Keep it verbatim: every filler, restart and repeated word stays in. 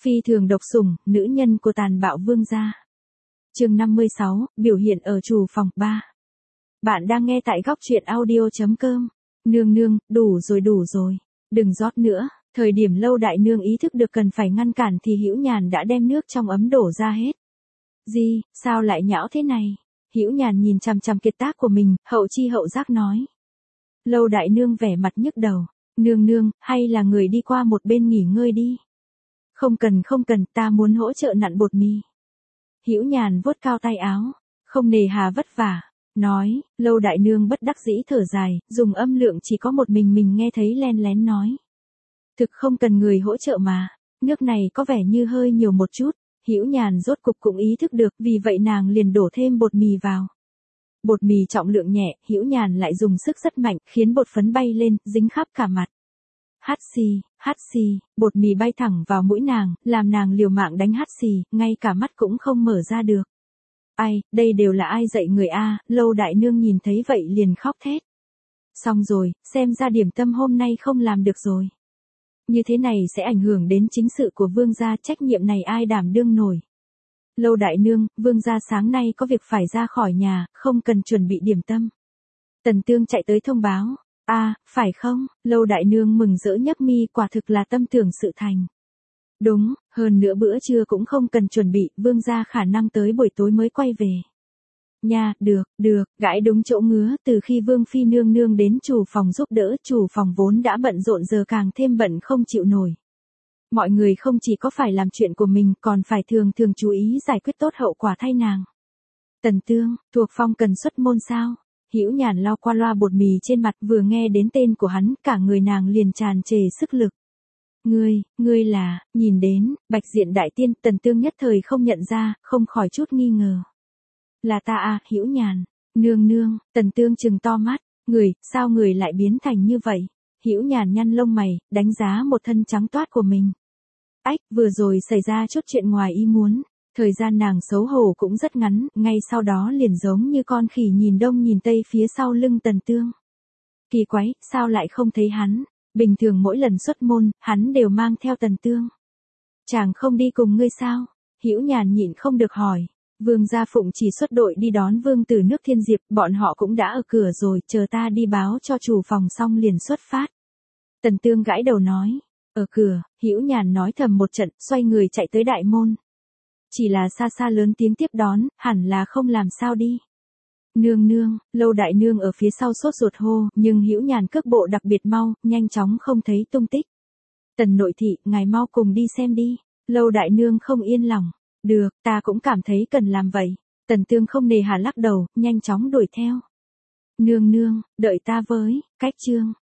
Phi thường độc sủng, nữ nhân của tàn bạo vương gia. Chương năm mươi sáu, biểu hiện ở chủ phòng ba. Bạn đang nghe tại góc truyện audio chấm com. Nương nương, đủ rồi đủ rồi, đừng rót nữa. Thời điểm Lâu đại nương ý thức được cần phải ngăn cản thì Hữu Nhàn đã đem nước trong ấm đổ ra hết. Gì, sao lại nhão thế này? Hữu Nhàn nhìn chằm chằm kiệt tác của mình, hậu chi hậu giác nói. Lâu đại nương vẻ mặt nhức đầu. Nương nương, hay là người đi qua một bên nghỉ ngơi đi. Không cần không cần, ta muốn hỗ trợ nặn bột mì. Hữu Nhàn vuốt cao tay áo, không nề hà vất vả, nói. Lâu đại nương bất đắc dĩ thở dài, dùng âm lượng chỉ có một mình mình nghe thấy len lén nói. Thực không cần người hỗ trợ mà, nước này có vẻ như hơi nhiều một chút. Hữu Nhàn rốt cục cũng ý thức được, vì vậy nàng liền đổ thêm bột mì vào. Bột mì trọng lượng nhẹ, Hữu Nhàn lại dùng sức rất mạnh, khiến bột phấn bay lên, dính khắp cả mặt. Hắt xì, hắt xì, bột mì bay thẳng vào mũi nàng, làm nàng liều mạng đánh hắt xì, ngay cả mắt cũng không mở ra được. Ai, đây đều là ai dạy người a? Lâu đại nương nhìn thấy vậy liền khóc thét. Xong rồi, xem ra điểm tâm hôm nay không làm được rồi. Như thế này sẽ ảnh hưởng đến chính sự của vương gia, trách nhiệm này ai đảm đương nổi. Lâu đại nương, vương gia sáng nay có việc phải ra khỏi nhà, không cần chuẩn bị điểm tâm. Tần Tương chạy tới thông báo. A, à, phải không? Lâu đại nương mừng rỡ nhấp mi, quả thực là tâm tưởng sự thành. Đúng, hơn nữa bữa trưa cũng không cần chuẩn bị, vương gia khả năng tới buổi tối mới quay về. Nha, được, được, gãi đúng chỗ ngứa, từ khi vương phi nương nương đến chủ phòng giúp đỡ, chủ phòng vốn đã bận rộn giờ càng thêm bận không chịu nổi. Mọi người không chỉ có phải làm chuyện của mình, còn phải thường thường chú ý giải quyết tốt hậu quả thay nàng. Tần Tương, thuộc phong cần xuất môn sao? Hữu Nhàn lau qua loa bột mì trên mặt, vừa nghe đến tên của hắn, cả người nàng liền tràn trề sức lực. Ngươi, ngươi là, nhìn đến, bạch diện đại tiên, Tần Tương nhất thời không nhận ra, không khỏi chút nghi ngờ. Là ta à, Hữu Nhàn. Nương nương, Tần Tương trừng to mắt, người, sao người lại biến thành như vậy? Hữu Nhàn nhăn lông mày, đánh giá một thân trắng toát của mình. Ách, vừa rồi xảy ra chút chuyện ngoài ý muốn. Thời gian nàng xấu hổ cũng rất ngắn, ngay sau đó liền giống như con khỉ nhìn đông nhìn tây phía sau lưng Tần Tương. Kỳ quái, sao lại không thấy hắn? Bình thường mỗi lần xuất môn, hắn đều mang theo Tần Tương. Chàng không đi cùng ngươi sao? Hữu Nhàn nhịn không được hỏi. Vương gia phụng chỉ xuất đội đi đón vương từ nước Thiên Diệp, bọn họ cũng đã ở cửa rồi, chờ ta đi báo cho chủ phòng xong liền xuất phát. Tần Tương gãi đầu nói. Ở cửa, Hữu Nhàn nói thầm một trận, xoay người chạy tới đại môn. Chỉ là xa xa lớn tiếng tiếp đón, hẳn là không làm sao đi. Nương nương, Lâu đại nương ở phía sau sốt ruột hô, nhưng Hữu Nhàn cước bộ đặc biệt mau, nhanh chóng không thấy tung tích. Tần nội thị, ngài mau cùng đi xem đi. Lâu đại nương không yên lòng. Được, ta cũng cảm thấy cần làm vậy. Tần Tương không nề hà lắc đầu, nhanh chóng đuổi theo. Nương nương, đợi ta với, cách chương.